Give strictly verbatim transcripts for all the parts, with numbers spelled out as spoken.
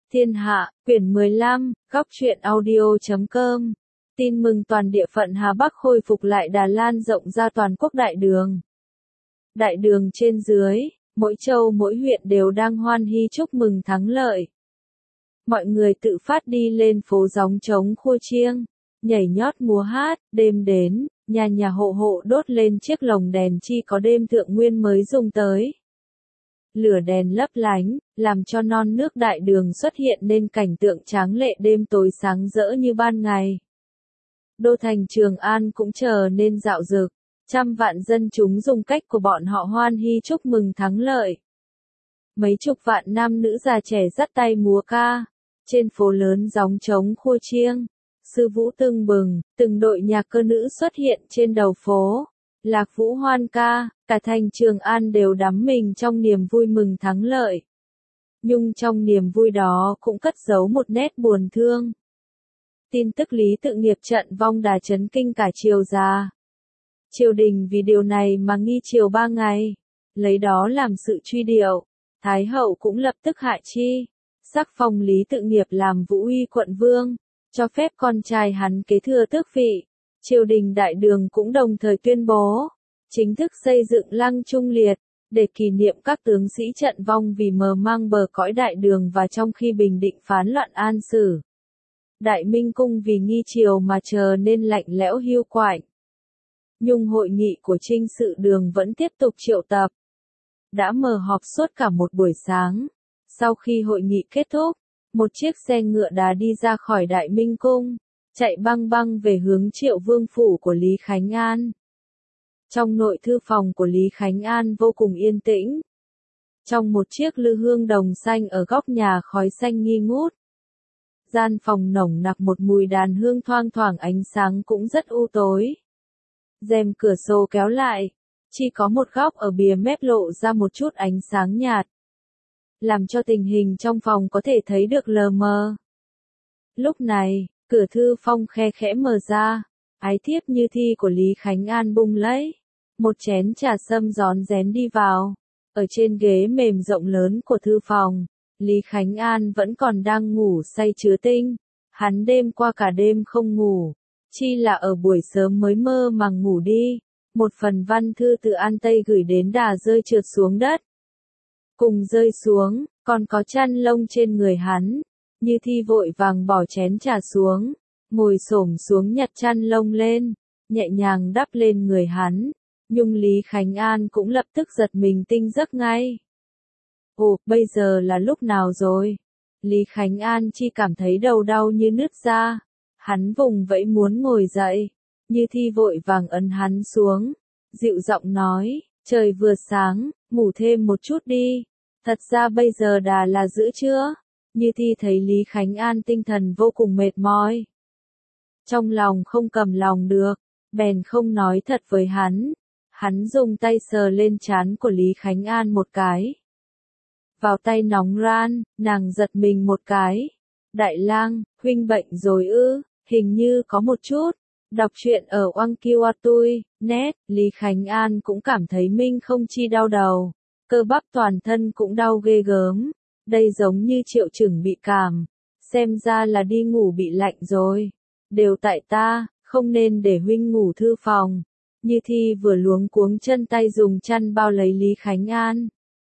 Thiên Hạ, quyển mười lăm, góc truyện audio chấm com. Tin mừng toàn địa phận Hà Bắc khôi phục lại đà lan rộng ra toàn quốc đại đường. Đại đường trên dưới, mỗi châu mỗi huyện đều đang hoan hỉ chúc mừng thắng lợi. Mọi người tự phát đi lên phố gióng trống khua chiêng, nhảy nhót múa hát, đêm đến, nhà nhà hộ hộ đốt lên chiếc lồng đèn chi có đêm thượng nguyên mới dùng tới. Lửa đèn lấp lánh, làm cho non nước đại đường xuất hiện nên cảnh tượng tráng lệ đêm tối sáng rỡ như ban ngày. Đô thành Trường An cũng trở nên rạo rực, trăm vạn dân chúng dùng cách của bọn họ hoan hỉ chúc mừng thắng lợi. Mấy chục vạn nam nữ già trẻ dắt tay múa ca, trên phố lớn gióng trống khua chiêng, sư vũ tưng bừng, từng đội nhạc cơ nữ xuất hiện trên đầu phố. Lạc vũ hoan ca, cả thành Trường An đều đắm mình trong niềm vui mừng thắng lợi. Nhưng trong niềm vui đó cũng cất giấu một nét buồn thương. Tin tức Lý Tự Nghiệp trận vong đà chấn kinh cả triều già. Triều đình vì điều này mà nghi triều ba ngày, lấy đó làm sự truy điệu. Thái hậu cũng lập tức hạ chi, sắc phong Lý Tự Nghiệp làm Vũ Uy quận vương, cho phép con trai hắn kế thừa tước vị. Triều đình đại đường cũng đồng thời tuyên bố, chính thức xây dựng lăng Trung Liệt, để kỷ niệm các tướng sĩ trận vong vì mờ mang bờ cõi đại đường và trong khi bình định phán loạn An Sử. Đại Minh Cung vì nghi triều mà trở nên lạnh lẽo hiu quạnh. Nhưng hội nghị của Trinh Sự Đường vẫn tiếp tục triệu tập. Đã mở họp suốt cả một buổi sáng. Sau khi hội nghị kết thúc, một chiếc xe ngựa đá đi ra khỏi Đại Minh Cung, chạy băng băng về hướng Triệu Vương phủ của Lý Khánh An. Trong nội thư phòng của Lý Khánh An vô cùng yên tĩnh. Trong một chiếc lư hương đồng xanh ở góc nhà khói xanh nghi ngút. Gian phòng nồng nặc một mùi đàn hương thoang thoảng, ánh sáng cũng rất u tối. Rèm cửa sổ kéo lại, chỉ có một góc ở bìa mép lộ ra một chút ánh sáng nhạt, làm cho tình hình trong phòng có thể thấy được lờ mờ. Lúc này, cửa thư phong khe khẽ mở ra, ái thiếp Như Thi của Lý Khánh An bưng lấy một chén trà sâm rón rén đi vào. Ở trên ghế mềm rộng lớn của thư phòng, Lý Khánh An vẫn còn đang ngủ say chứa tinh. Hắn đêm qua cả đêm không ngủ, chi là ở buổi sớm mới mơ màng ngủ đi. Một phần văn thư từ An Tây gửi đến đà rơi trượt xuống đất. Cùng rơi xuống, còn có chăn lông trên người hắn. Như Thi vội vàng bỏ chén trà xuống, ngồi xổm xuống nhặt chăn lông lên, nhẹ nhàng đắp lên người hắn. Nhưng Lý Khánh An cũng lập tức giật mình tinh giấc ngay. Ồ, bây giờ là lúc nào rồi? Lý Khánh An chỉ cảm thấy đầu đau như nứt ra. Hắn vùng vẫy muốn ngồi dậy. Như Thi vội vàng ấn hắn xuống, dịu giọng nói, trời vừa sáng, ngủ thêm một chút đi. Thật ra bây giờ đã là giữa trưa. Như Thi thấy Lý Khánh An tinh thần vô cùng mệt mỏi. Trong lòng không cầm lòng được, bèn không nói thật với hắn. Hắn dùng tay sờ lên trán của Lý Khánh An một cái. Vào tay nóng ran, nàng giật mình một cái. Đại lang, huynh bệnh rồi ư? Hình như có một chút. Đọc truyện ở oang kiêu tui, net, Lý Khánh An cũng cảm thấy mình không chi đau đầu. Cơ bắp toàn thân cũng đau ghê gớm. Đây giống như triệu chừng bị cảm. Xem ra là đi ngủ bị lạnh rồi. Đều tại ta, không nên để huynh ngủ thư phòng. Như Thi vừa luống cuống chân tay dùng chăn bao lấy Lý Khánh An.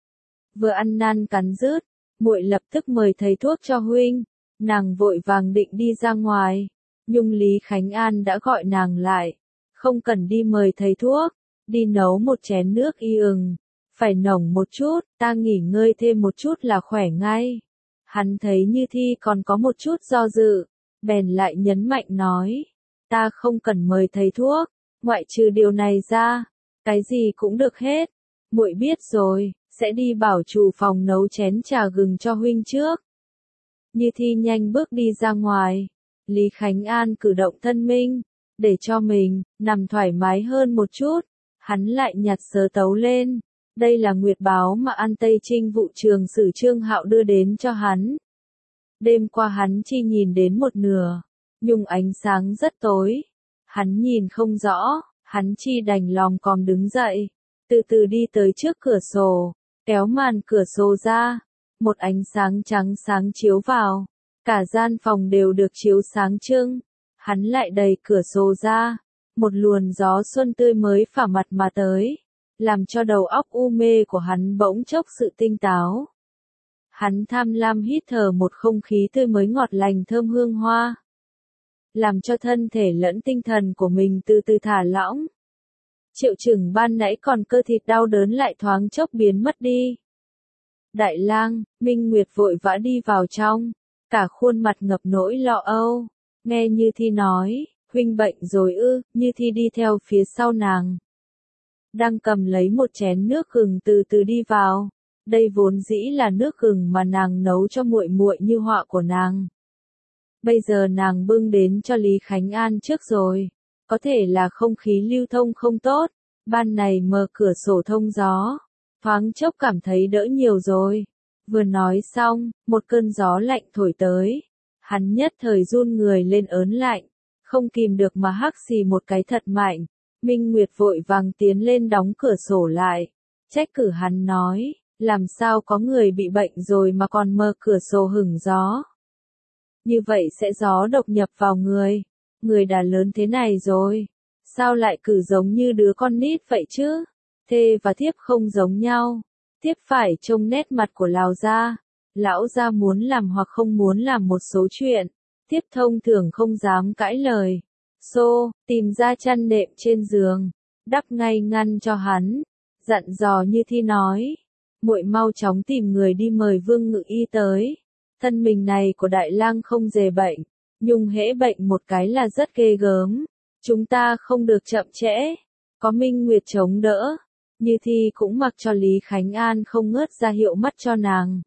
Vừa ăn năn cắn rứt, muội lập tức mời thầy thuốc cho huynh. Nàng vội vàng định đi ra ngoài. Nhưng Lý Khánh An đã gọi nàng lại. Không cần đi mời thầy thuốc, đi nấu một chén nước y ừng. Phải nồng một chút, ta nghỉ ngơi thêm một chút là khỏe ngay. Hắn thấy Như Thi còn có một chút do dự, bèn lại nhấn mạnh nói. Ta không cần mời thầy thuốc, ngoại trừ điều này ra, cái gì cũng được hết. Muội biết rồi, sẽ đi bảo chủ phòng nấu chén trà gừng cho huynh trước. Như Thi nhanh bước đi ra ngoài. Lý Khánh An cử động thân mình, để cho mình nằm thoải mái hơn một chút. Hắn lại nhặt sớ tấu lên. Đây là nguyệt báo mà An Tây Trinh vụ trường sử Trương Hạo đưa đến cho hắn. Đêm qua hắn chỉ nhìn đến một nửa, nhưng ánh sáng rất tối. Hắn nhìn không rõ, hắn chỉ đành lòng còm đứng dậy, từ từ đi tới trước cửa sổ, kéo màn cửa sổ ra. một ánh sáng trắng sáng chiếu vào, cả gian phòng đều được chiếu sáng trưng. Hắn lại đẩy cửa sổ ra, một luồng gió xuân tươi mới phả mặt mà tới, làm cho đầu óc u mê của hắn bỗng chốc sự tinh táo. Hắn tham lam hít thở một không khí tươi mới ngọt lành thơm hương hoa, làm cho thân thể lẫn tinh thần của mình từ từ thả lỏng. Triệu chừng ban nãy còn cơ thịt đau đớn lại thoáng chốc biến mất đi. Đại lang, Minh Nguyệt vội vã đi vào trong, cả khuôn mặt ngập nỗi lo âu, nghe Như Thi nói, huynh bệnh rồi ư? Như Thi đi theo phía sau nàng, đang cầm lấy một chén nước gừng từ từ đi vào. Đây vốn dĩ là nước gừng mà nàng nấu cho muội muội Như Họa của nàng. Bây giờ nàng bưng đến cho Lý Khánh An trước rồi. Có thể là không khí lưu thông không tốt, ban này mở cửa sổ thông gió, thoáng chốc cảm thấy đỡ nhiều rồi. Vừa nói xong, một cơn gió lạnh thổi tới, hắn nhất thời run người lên ớn lạnh, không kìm được mà hắc xì một cái thật mạnh. Minh Nguyệt vội vàng tiến lên đóng cửa sổ lại, trách cứ hắn nói, làm sao có người bị bệnh rồi mà còn mở cửa sổ hửng gió. Như vậy sẽ gió độc nhập vào người. Người đã lớn thế này rồi, sao lại cử giống như đứa con nít vậy chứ? Thê và thiếp không giống nhau, thiếp phải trông nét mặt của lão gia. Lão gia muốn làm hoặc không muốn làm một số chuyện, thiếp thông thường không dám cãi lời. Xô, tìm ra chăn nệm trên giường, đắp ngay ngăn cho hắn, dặn dò Như Thi nói, muội mau chóng tìm người đi mời Vương Ngự Y tới. Thân mình này của đại lang không dề bệnh, nhưng hễ bệnh một cái là rất ghê gớm, chúng ta không được chậm trễ. Có Minh Nguyệt chống đỡ, Như Thi cũng mặc cho Lý Khánh An không ngớt ra hiệu mắt cho nàng.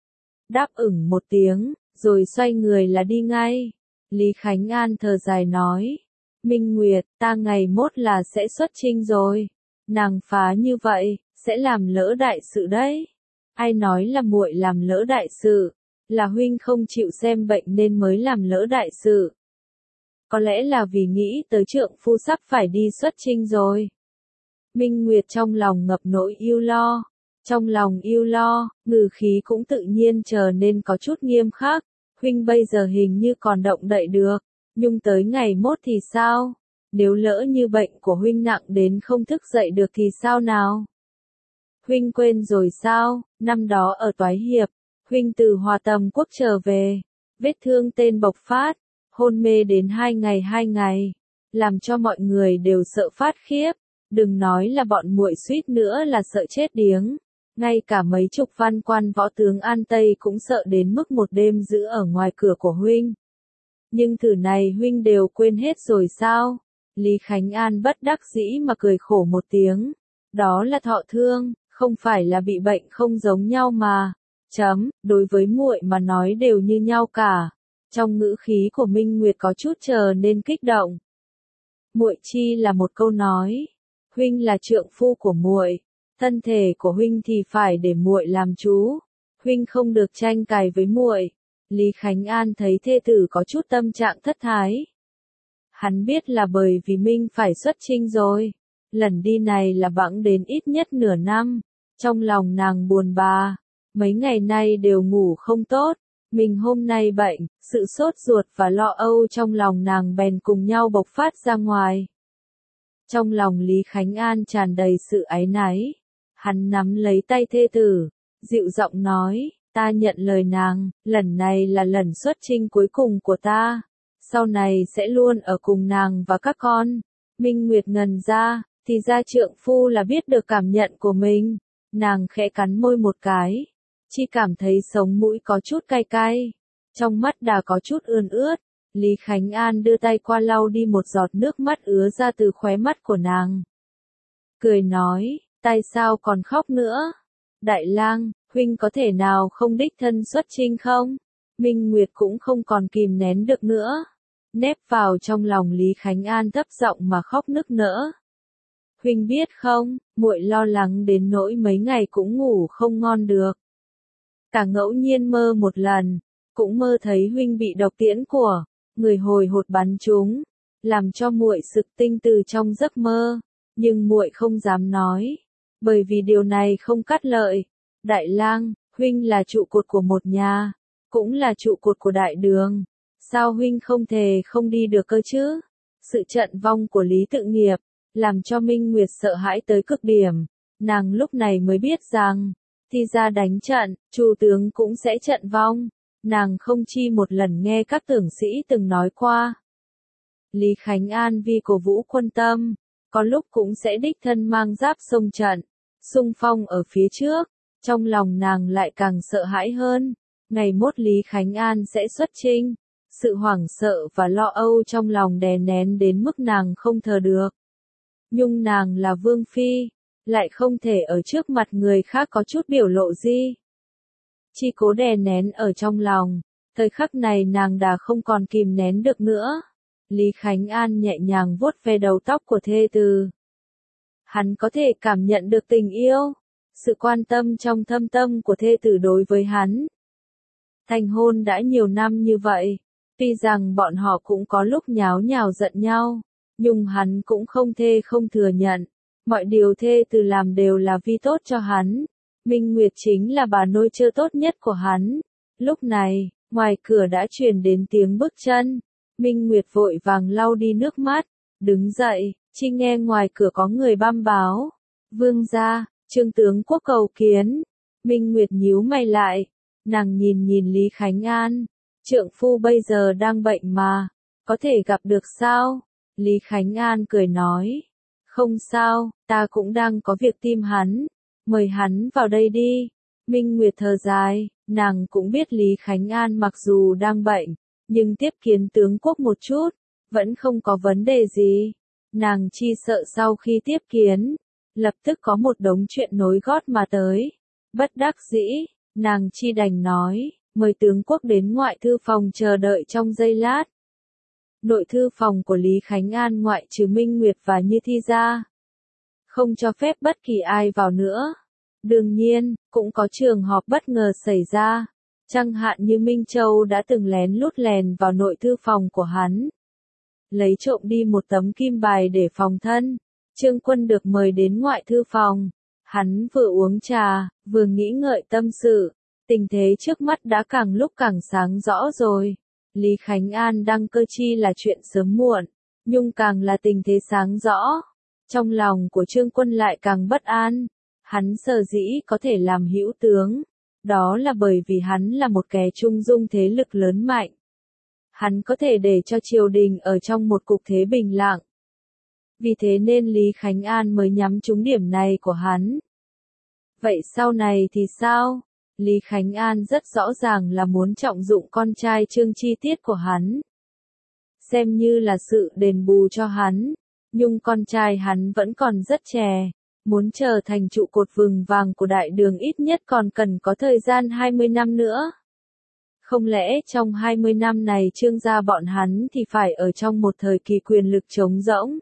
Đáp ửng một tiếng, rồi xoay người là đi ngay. Lý Khánh An thở dài nói, Minh Nguyệt, ta ngày mốt là sẽ xuất chinh rồi. Nàng phá như vậy, sẽ làm lỡ đại sự đấy. Ai nói là muội làm lỡ đại sự? Là huynh không chịu xem bệnh nên mới làm lỡ đại sự. Có lẽ là vì nghĩ tới trượng phu sắp phải đi xuất chinh rồi. Minh Nguyệt trong lòng ngập nỗi yêu lo. Trong lòng yêu lo, ngữ khí cũng tự nhiên trở nên có chút nghiêm khắc. Huynh bây giờ hình như còn động đậy được, nhưng tới ngày mốt thì sao? Nếu lỡ như bệnh của huynh nặng đến không thức dậy được thì sao nào? Huynh quên rồi sao? Năm đó ở Toái Hiệp, huynh từ Hòa Tầm Quốc trở về, vết thương tên bộc phát, hôn mê đến hai ngày hai ngày, làm cho mọi người đều sợ phát khiếp. Đừng nói là bọn muội suýt nữa là sợ chết điếng, ngay cả mấy chục văn quan võ tướng An Tây cũng sợ đến mức một đêm giữ ở ngoài cửa của huynh. Nhưng thử này huynh đều quên hết rồi sao? Lý Khánh An bất đắc dĩ mà cười khổ một tiếng. Đó là thọ thương, không phải là bị bệnh không giống nhau mà. Chấm, đối với muội mà nói đều như nhau cả. Trong ngữ khí của Minh Nguyệt có chút trở nên kích động. Muội chi là một câu nói, huynh là trượng phu của muội, thân thể của huynh thì phải để muội làm chú, huynh không được tranh cãi với muội. Lý Khánh An thấy thê tử có chút tâm trạng thất thái. Hắn biết là bởi vì Minh phải xuất chinh rồi, lần đi này là bẵng đến ít nhất nửa năm, trong lòng nàng buồn bã, mấy ngày nay đều ngủ không tốt. Mình hôm nay bệnh, sự sốt ruột và lo âu trong lòng nàng bèn cùng nhau bộc phát ra ngoài. Trong lòng Lý Khánh An tràn đầy sự áy náy. Hắn nắm lấy tay thê tử, dịu giọng nói, ta nhận lời nàng, lần này là lần xuất chinh cuối cùng của ta. Sau này sẽ luôn ở cùng nàng và các con. Minh Nguyệt ngần ra, thì ra trượng phu là biết được cảm nhận của mình. Nàng khẽ cắn môi một cái, chỉ cảm thấy sống mũi có chút cay cay, trong mắt đã có chút ươn ướt. Lý Khánh An đưa tay qua lau đi một giọt nước mắt ứa ra từ khóe mắt của nàng. Cười nói, tại sao còn khóc nữa? Đại lang, huynh có thể nào không đích thân xuất chinh không? Minh Nguyệt cũng không còn kìm nén được nữa, nép vào trong lòng Lý Khánh An thấp giọng mà khóc nức nở. Huynh biết không, muội lo lắng đến nỗi mấy ngày cũng ngủ không ngon được. Cả ngẫu nhiên mơ một lần, cũng mơ thấy huynh bị độc tiễn của người hồi hột bắn trúng, làm cho muội sực tinh từ trong giấc mơ, nhưng muội không dám nói, bởi vì điều này không cắt lợi. Đại lang, huynh Huynh là trụ cột của một nhà, cũng là trụ cột của đại đường. Sao huynh không thể không đi được cơ chứ? Sự trận vong của Lý Tự Nghiệp, làm cho Minh Nguyệt sợ hãi tới cực điểm. Nàng lúc này mới biết rằng, thì ra đánh trận, Chu tướng cũng sẽ trận vong. Nàng không chi một lần nghe các tưởng sĩ từng nói qua. Lý Khánh An vì cổ vũ quân tâm, có lúc cũng sẽ đích thân mang giáp xông trận, xung phong ở phía trước. Trong lòng nàng lại càng sợ hãi hơn. Ngày mốt Lý Khánh An sẽ xuất chinh. Sự hoảng sợ và lo âu trong lòng đè nén đến mức nàng không thở được. Nhưng nàng là vương phi, lại không thể ở trước mặt người khác có chút biểu lộ gì. Chỉ cố đè nén ở trong lòng, thời khắc này nàng đã không còn kìm nén được nữa. Lý Khánh An nhẹ nhàng vuốt ve đầu tóc của thê tử. Hắn có thể cảm nhận được tình yêu, sự quan tâm trong thâm tâm của thê tử đối với hắn. Thành hôn đã nhiều năm như vậy, tuy rằng bọn họ cũng có lúc nháo nhào giận nhau, nhưng hắn cũng không thê không thừa nhận. Mọi điều thê tử làm đều là vì tốt cho hắn. Minh Nguyệt chính là bà nôi chơ tốt nhất của hắn. Lúc này, ngoài cửa đã truyền đến tiếng bước chân. Minh Nguyệt vội vàng lau đi nước mắt, đứng dậy, chỉ nghe ngoài cửa có người băm báo. Vương gia, Trương tướng quốc cầu kiến. Minh Nguyệt nhíu mày lại, nàng nhìn nhìn Lý Khánh An. Trượng phu bây giờ đang bệnh mà, có thể gặp được sao? Lý Khánh An cười nói. Không sao, ta cũng đang có việc tìm hắn. Mời hắn vào đây đi. Minh Nguyệt thở dài, nàng cũng biết Lý Khánh An mặc dù đang bệnh, nhưng tiếp kiến tướng quốc một chút, vẫn không có vấn đề gì. Nàng chi sợ sau khi tiếp kiến, lập tức có một đống chuyện nối gót mà tới. Bất đắc dĩ, nàng chi đành nói, mời tướng quốc đến ngoại thư phòng chờ đợi trong giây lát. Nội thư phòng của Lý Khánh An ngoại trừ Minh Nguyệt và Như Thi ra, không cho phép bất kỳ ai vào nữa. Đương nhiên, cũng có trường hợp bất ngờ xảy ra, chẳng hạn như Minh Châu đã từng lén lút lèn vào nội thư phòng của hắn, lấy trộm đi một tấm kim bài để phòng thân. Trương Quân được mời đến ngoại thư phòng, hắn vừa uống trà, vừa nghĩ ngợi tâm sự, tình thế trước mắt đã càng lúc càng sáng rõ rồi. Lý Khánh An đăng cơ chi là chuyện sớm muộn, nhưng càng là tình thế sáng rõ, trong lòng của Trương Quân lại càng bất an. Hắn sở dĩ có thể làm hữu tướng, đó là bởi vì hắn là một kẻ trung dung thế lực lớn mạnh. Hắn có thể để cho triều đình ở trong một cục thế bình lặng. Vì thế nên Lý Khánh An mới nhắm trúng điểm này của hắn. Vậy sau này thì sao? Lý Khánh An rất rõ ràng là muốn trọng dụng con trai Trương Chi Tiết của hắn, xem như là sự đền bù cho hắn, nhưng con trai hắn vẫn còn rất trẻ, muốn trở thành trụ cột vững vàng của đại đường ít nhất còn cần có thời gian hai mươi năm nữa. Không lẽ trong hai mươi năm này Trương gia bọn hắn thì phải ở trong một thời kỳ quyền lực trống rỗng?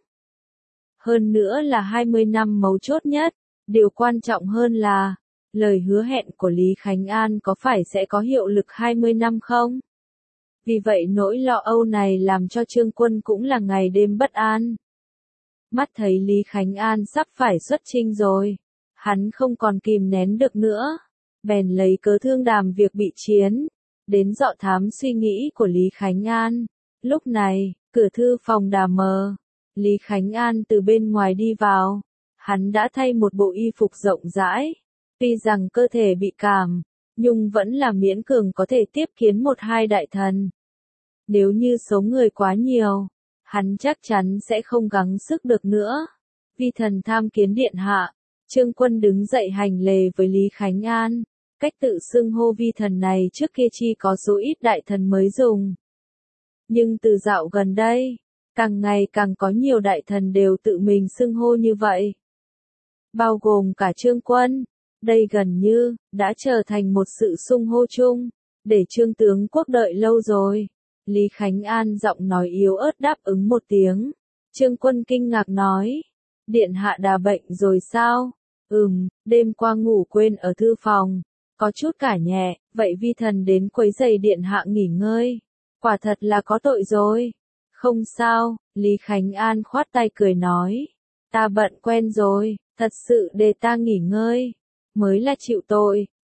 Hơn nữa là hai mươi năm mấu chốt nhất, điều quan trọng hơn là lời hứa hẹn của Lý Khánh An có phải sẽ có hiệu lực hai mươi năm không? Vì vậy nỗi lo âu này làm cho Trương Quân cũng là ngày đêm bất an. Mắt thấy Lý Khánh An sắp phải xuất chinh rồi, hắn không còn kìm nén được nữa, bèn lấy cớ thương đàm việc bị chiến, đến dọ thám suy nghĩ của Lý Khánh An. Lúc này, cửa thư phòng đã mở, Lý Khánh An từ bên ngoài đi vào, hắn đã thay một bộ y phục rộng rãi, tuy rằng cơ thể bị cảm, nhưng vẫn là miễn cường có thể tiếp kiến một hai đại thần. Nếu như số người quá nhiều, hắn chắc chắn sẽ không gắng sức được nữa. Vi thần tham kiến điện hạ. Trương Quân đứng dậy hành lễ với Lý Khánh An. Cách tự xưng hô vi thần này trước kia chỉ có số ít đại thần mới dùng. Nhưng từ dạo gần đây, càng ngày càng có nhiều đại thần đều tự mình xưng hô như vậy. Bao gồm cả Trương Quân. Đây gần như đã trở thành một sự xưng hô chung, để Trương tướng quốc đợi lâu rồi. Lý Khánh An giọng nói yếu ớt đáp ứng một tiếng. Trương Quân kinh ngạc nói, điện hạ đã bệnh rồi sao? Ừm, đêm qua ngủ quên ở thư phòng, có chút cả nhẹ, vậy vi thần đến quấy giày điện hạ nghỉ ngơi. Quả thật là có tội rồi. Không sao, Lý Khánh An khoát tay cười nói, ta bận quen rồi, thật sự để ta nghỉ ngơi mới là chịu tội.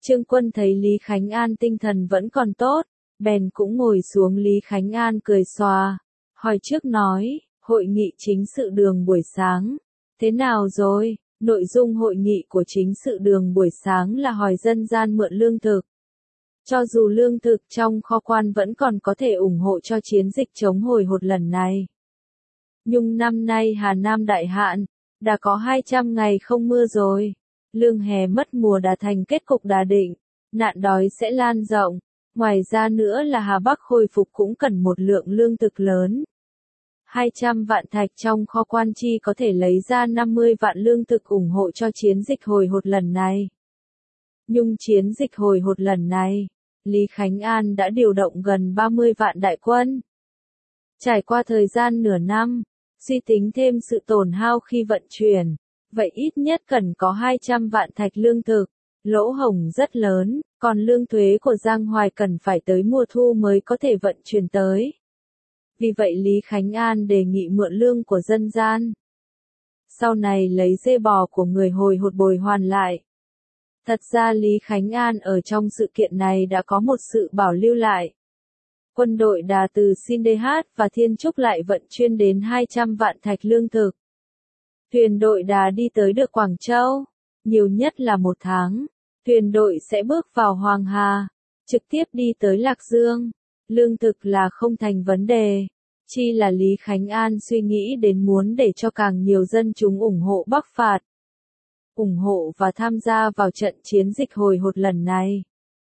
Trương Quân thấy Lý Khánh An tinh thần vẫn còn tốt, bèn cũng ngồi xuống. Lý Khánh An cười xòa, hỏi trước nói, hội nghị chính sự đường buổi sáng, thế nào rồi? Nội dung hội nghị của chính sự đường buổi sáng là hỏi dân gian mượn lương thực. Cho dù lương thực trong kho quan vẫn còn có thể ủng hộ cho chiến dịch chống hồi hột lần này. Nhưng năm nay Hà Nam đại hạn, đã có hai trăm ngày không mưa rồi. Lương hè mất mùa đã thành kết cục đã định, nạn đói sẽ lan rộng. Ngoài ra nữa là Hà Bắc hồi phục cũng cần một lượng lương thực lớn. hai trăm vạn thạch trong kho quan chi có thể lấy ra năm mươi vạn lương thực ủng hộ cho chiến dịch hồi hột lần này. Nhưng chiến dịch hồi hột lần này, Lý Khánh An đã điều động gần ba mươi vạn đại quân. Trải qua thời gian nửa năm, suy tính thêm sự tổn hao khi vận chuyển, vậy ít nhất cần có hai trăm vạn thạch lương thực, lỗ hổng rất lớn, còn lương thuế của Giang Hoài cần phải tới mùa thu mới có thể vận chuyển tới. Vì vậy Lý Khánh An đề nghị mượn lương của dân gian. Sau này lấy dê bò của người hồi hột bồi hoàn lại. Thật ra Lý Khánh An ở trong sự kiện này đã có một sự bảo lưu lại. Quân đội Đà từ Sindéhat và Thiên Trúc lại vận chuyên đến hai trăm vạn thạch lương thực. Thuyền đội Đà đi tới được Quảng Châu, nhiều nhất là một tháng. Thuyền đội sẽ bước vào Hoàng Hà, trực tiếp đi tới Lạc Dương. Lương thực là không thành vấn đề. Chi là Lý Khánh An suy nghĩ đến muốn để cho càng nhiều dân chúng ủng hộ Bắc phạt. Ủng hộ và tham gia vào trận chiến dịch hồi hột lần này.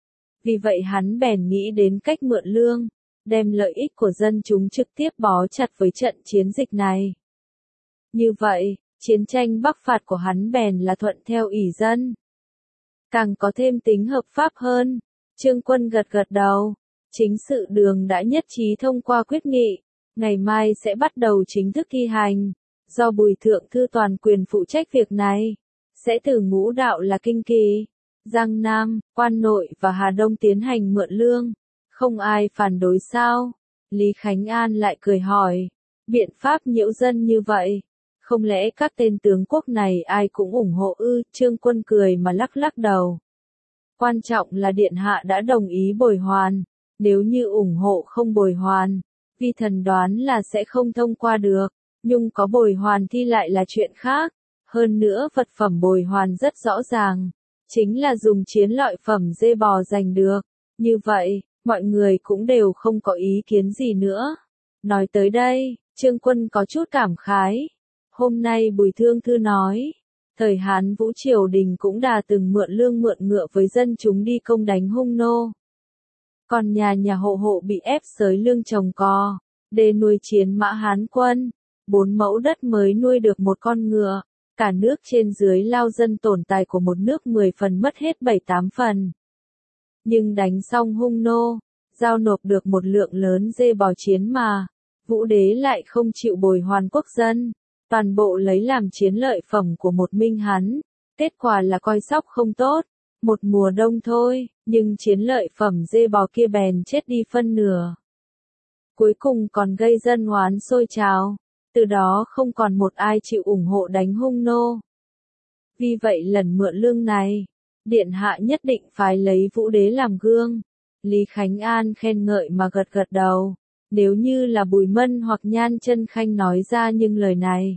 Vì vậy hắn bèn nghĩ đến cách mượn lương, đem lợi ích của dân chúng trực tiếp bó chặt với trận chiến dịch này. Như vậy, chiến tranh Bắc phạt của hắn bèn là thuận theo ỷ dân. Càng có thêm tính hợp pháp hơn. Trương Quân gật gật đầu. Chính sự đường đã nhất trí thông qua quyết nghị, ngày mai sẽ bắt đầu chính thức thi hành, do Bùi Thượng Thư toàn quyền phụ trách việc này, sẽ từ ngũ đạo là Kinh Kỳ, Giang Nam, Quan Nội và Hà Đông tiến hành mượn lương, không ai phản đối sao? Lý Khánh An lại cười hỏi, biện pháp nhiễu dân như vậy, không lẽ các tên tướng quốc này ai cũng ủng hộ ư? Trương Quân cười mà lắc lắc đầu. Quan trọng là Điện Hạ đã đồng ý bồi hoàn. Nếu như ủng hộ không bồi hoàn, vi thần đoán là sẽ không thông qua được, nhưng có bồi hoàn thì lại là chuyện khác. Hơn nữa vật phẩm bồi hoàn rất rõ ràng, chính là dùng chiến lợi phẩm dê bò giành được. Như vậy, mọi người cũng đều không có ý kiến gì nữa. Nói tới đây, Trương Quân có chút cảm khái. Hôm nay Bùi Thương Thư nói, thời Hán Vũ Triều Đình cũng đã từng mượn lương mượn ngựa với dân chúng đi công đánh hung nô. Còn nhà nhà hộ hộ bị ép xới lương trồng cò, để nuôi chiến mã Hán quân, bốn mẫu đất mới nuôi được một con ngựa, cả nước trên dưới lao dân tổn tài của một nước mười phần mất hết bảy tám phần. Nhưng đánh xong hung nô, giao nộp được một lượng lớn dê bò chiến mà, Vũ đế lại không chịu bồi hoàn quốc dân, toàn bộ lấy làm chiến lợi phẩm của một minh hắn, kết quả là coi sóc không tốt. Một mùa đông thôi, nhưng chiến lợi phẩm dê bò kia bèn chết đi phân nửa. Cuối cùng còn gây dân oán sôi trào, từ đó không còn một ai chịu ủng hộ đánh hung nô. Vì vậy lần mượn lương này, Điện Hạ nhất định phải lấy Vũ đế làm gương. Lý Khánh An khen ngợi mà gật gật đầu, nếu như là Bùi Mân hoặc Nhan Chân Khanh nói ra những lời này.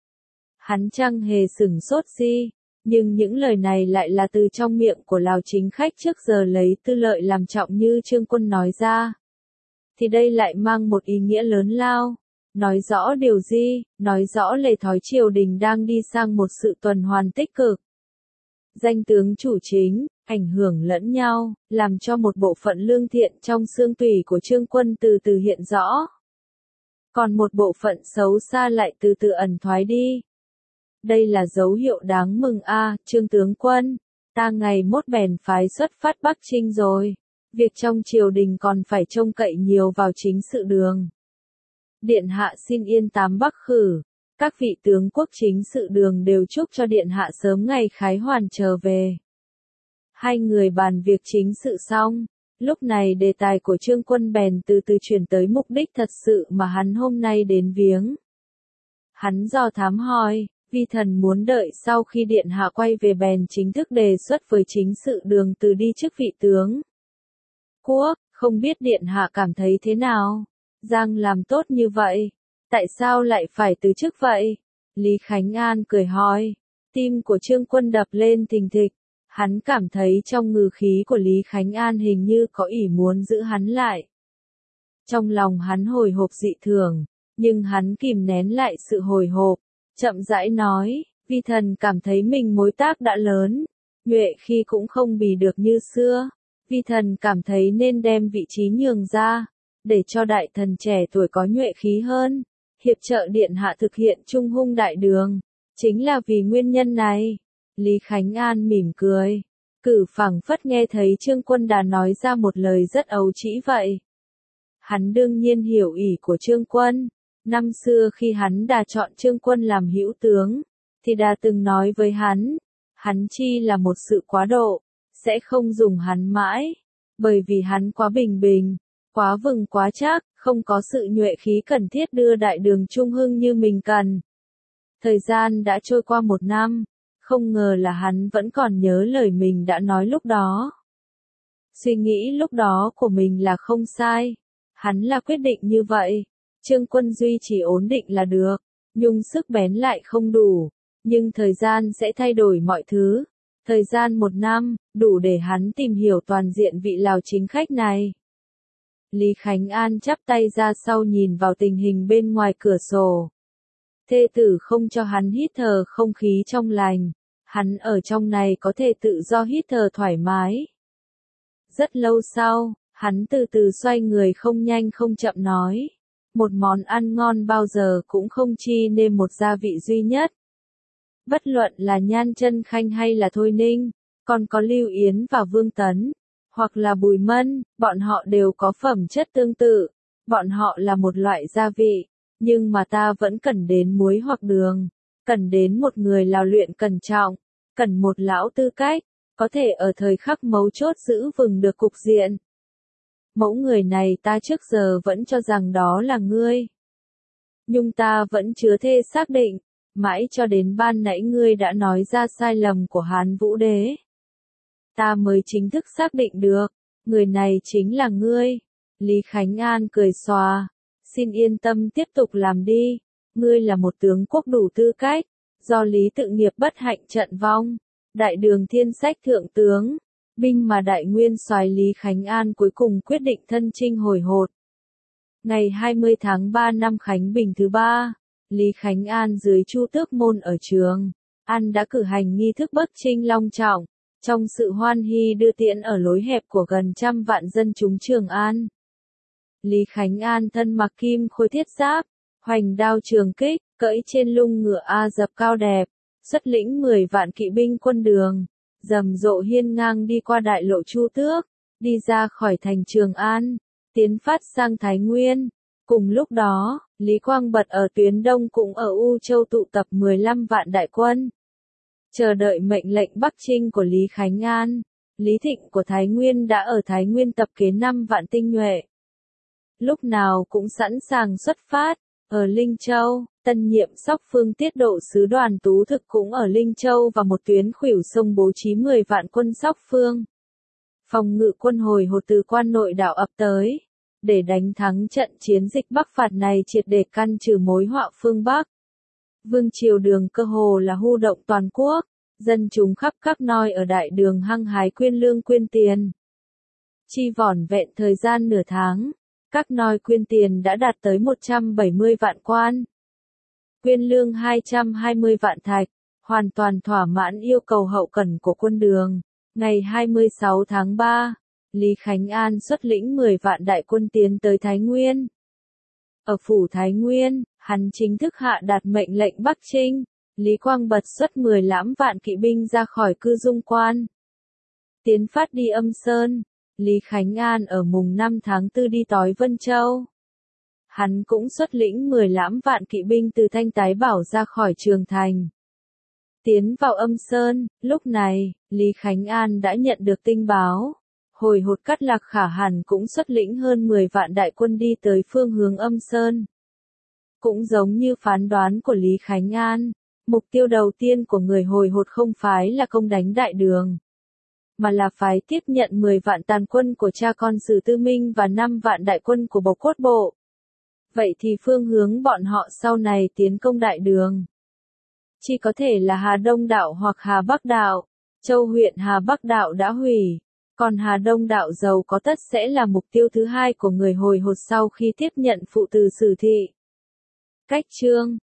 Hắn chẳng hề sửng sốt gì. Nhưng những lời này lại là từ trong miệng của Lào chính khách trước giờ lấy tư lợi làm trọng như Trương Quân nói ra. Thì đây lại mang một ý nghĩa lớn lao. Nói rõ điều gì? Nói rõ lề thói triều đình đang đi sang một sự tuần hoàn tích cực. Danh tướng chủ chính, ảnh hưởng lẫn nhau, làm cho một bộ phận lương thiện trong xương tủy của Trương Quân từ từ hiện rõ. Còn một bộ phận xấu xa lại từ từ ẩn thoái đi. Đây là dấu hiệu đáng mừng a, à, Trương tướng quân, ta ngày mốt bèn phái xuất phát Bắc Trinh rồi. Việc trong triều đình còn phải trông cậy nhiều vào chính sự đường. Điện Hạ xin yên tám Bắc khử, các vị tướng quốc chính sự đường đều chúc cho Điện Hạ sớm ngày khái hoàn trở về. Hai người bàn việc chính sự xong, lúc này đề tài của Trương Quân bèn từ từ chuyển tới mục đích thật sự mà hắn hôm nay đến viếng. Hắn dò thám hỏi, Vi thần muốn đợi sau khi điện hạ quay về bèn chính thức đề xuất với chính sự đường từ đi chức vị tướng quốc, không biết điện hạ cảm thấy thế nào? Giang làm tốt như vậy, tại sao lại phải từ chức vậy? Lý Khánh An cười hỏi. Tim của Trương Quân đập lên thình thịch, hắn cảm thấy trong ngữ khí của Lý Khánh An hình như có ý muốn giữ hắn lại. Trong lòng hắn hồi hộp dị thường, nhưng hắn kìm nén lại sự hồi hộp, chậm rãi nói, vi thần cảm thấy mình mối tác đã lớn, nhuệ khi cũng không bì được như xưa, vi thần cảm thấy nên đem vị trí nhường ra, để cho đại thần trẻ tuổi có nhuệ khí hơn, hiệp trợ điện hạ thực hiện trung hung đại đường, chính là vì nguyên nhân này. Lý Khánh An mỉm cười, cử phảng phất nghe thấy Trương Quân Đà nói ra một lời rất ấu trĩ vậy. Hắn đương nhiên hiểu ý của Trương Quân. Năm xưa khi hắn đã chọn Trương Quân làm hữu tướng, thì đã từng nói với hắn, hắn chi là một sự quá độ, sẽ không dùng hắn mãi, bởi vì hắn quá bình bình, quá vững quá chắc, không có sự nhuệ khí cần thiết đưa đại đường trung hưng như mình cần. Thời gian đã trôi qua một năm, không ngờ là hắn vẫn còn nhớ lời mình đã nói lúc đó. Suy nghĩ lúc đó của mình là không sai, hắn là quyết định như vậy. Trương Quân duy chỉ ổn định là được, nhưng sức bén lại không đủ, nhưng thời gian sẽ thay đổi mọi thứ. Thời gian một năm, đủ để hắn tìm hiểu toàn diện vị Lào chính khách này. Lý Khánh An chắp tay ra sau nhìn vào tình hình bên ngoài cửa sổ. Thê tử không cho hắn hít thở không khí trong lành, hắn ở trong này có thể tự do hít thở thoải mái. Rất lâu sau, hắn từ từ xoay người không nhanh không chậm nói. Một món ăn ngon bao giờ cũng không chi nên một gia vị duy nhất. Bất luận là Nhan Chân Khanh hay là Thôi Ninh, còn có Lưu Yến và Vương Tấn, hoặc là Bùi Mân, bọn họ đều có phẩm chất tương tự. Bọn họ là một loại gia vị, nhưng mà ta vẫn cần đến muối hoặc đường, cần đến một người Lào luyện cẩn trọng, cần một lão tư cách, có thể ở thời khắc mấu chốt giữ vững được cục diện. Mẫu người này ta trước giờ vẫn cho rằng đó là ngươi. Nhưng ta vẫn chưa thể xác định, mãi cho đến ban nãy ngươi đã nói ra sai lầm của Hán Vũ Đế. Ta mới chính thức xác định được, người này chính là ngươi. Lý Khánh An cười xòa, xin yên tâm tiếp tục làm đi, ngươi là một tướng quốc đủ tư cách, do Lý Tự Nghiệp bất hạnh trận vong, đại đường thiên sách thượng tướng. Binh mà đại nguyên soái Lý Khánh An cuối cùng quyết định thân chinh hồi hột. Ngày hai mươi tháng ba năm Khánh Bình thứ ba, Lý Khánh An dưới Chu Tước Môn ở Trường An đã cử hành nghi thức bắc chinh long trọng, trong sự hoan hỉ đưa tiễn ở lối hẹp của gần trăm vạn dân chúng Trường An. Lý Khánh An thân mặc kim khôi thiết giáp, hoành đao trường kích, cưỡi trên lưng ngựa A Dập cao đẹp, xuất lĩnh mười vạn kỵ binh quân đường. Rầm rộ hiên ngang đi qua đại lộ Chu Tước, đi ra khỏi thành Trường An, tiến phát sang Thái Nguyên. Cùng lúc đó, Lý Quang Bật ở tuyến đông cũng ở U Châu tụ tập mười lăm vạn đại quân. Chờ đợi mệnh lệnh bắc chinh của Lý Khánh An, Lý Thịnh của Thái Nguyên đã ở Thái Nguyên tập kế năm vạn tinh nhuệ. Lúc nào cũng sẵn sàng xuất phát, ở Linh Châu. Tân nhiệm Sóc Phương tiết độ sứ Đoàn Tú Thực cũng ở Linh Châu và một tuyến khuỷu sông bố trí mười vạn quân Sóc Phương. Phòng ngự quân hồi hột từ quan nội đảo ập tới, để đánh thắng trận chiến dịch Bắc phạt này triệt để căn trừ mối họa phương Bắc. Vương triều Đường cơ hồ là hu động toàn quốc, dân chúng khắp các nơi ở đại đường hăng hái quyên lương quyên tiền. Chi vỏn vẹn thời gian nửa tháng, các nơi quyên tiền đã đạt tới một trăm bảy mươi vạn quan. Quyên lương hai trăm hai mươi vạn thạch, hoàn toàn thỏa mãn yêu cầu hậu cần của quân đường. Ngày hai mươi sáu tháng ba, Lý Khánh An xuất lĩnh mười vạn đại quân tiến tới Thái Nguyên. Ở phủ Thái Nguyên, hắn chính thức hạ đạt mệnh lệnh bắc chinh. Lý Quang Bật xuất mười lăm vạn kỵ binh ra khỏi Cư Dung Quan, tiến phát đi Âm Sơn. Lý Khánh An ở mùng năm tháng tư đi tới Vân Châu. Hắn cũng xuất lĩnh mười lăm vạn kỵ binh từ Thanh Tái Bảo ra khỏi Trường Thành, tiến vào Âm Sơn. Lúc này, Lý Khánh An đã nhận được tin báo, hồi hột Cát Lạc Khả Hàn cũng xuất lĩnh hơn mười vạn đại quân đi tới phương hướng Âm Sơn. Cũng giống như phán đoán của Lý Khánh An, Mục tiêu đầu tiên của người hồi hột không phải là công đánh đại đường, mà là phái tiếp nhận mười vạn tàn quân của cha con Sử Tư Minh và năm vạn đại quân của Bộc Cốt Bộ. Vậy thì phương hướng bọn họ sau này tiến công đại đường chỉ có thể là Hà Đông Đạo hoặc Hà Bắc Đạo. Châu huyện Hà Bắc Đạo đã hủy, còn Hà Đông Đạo giàu có tất sẽ là mục tiêu thứ hai của người hồi hột sau khi tiếp nhận phụ từ Sử Thị. Cách chương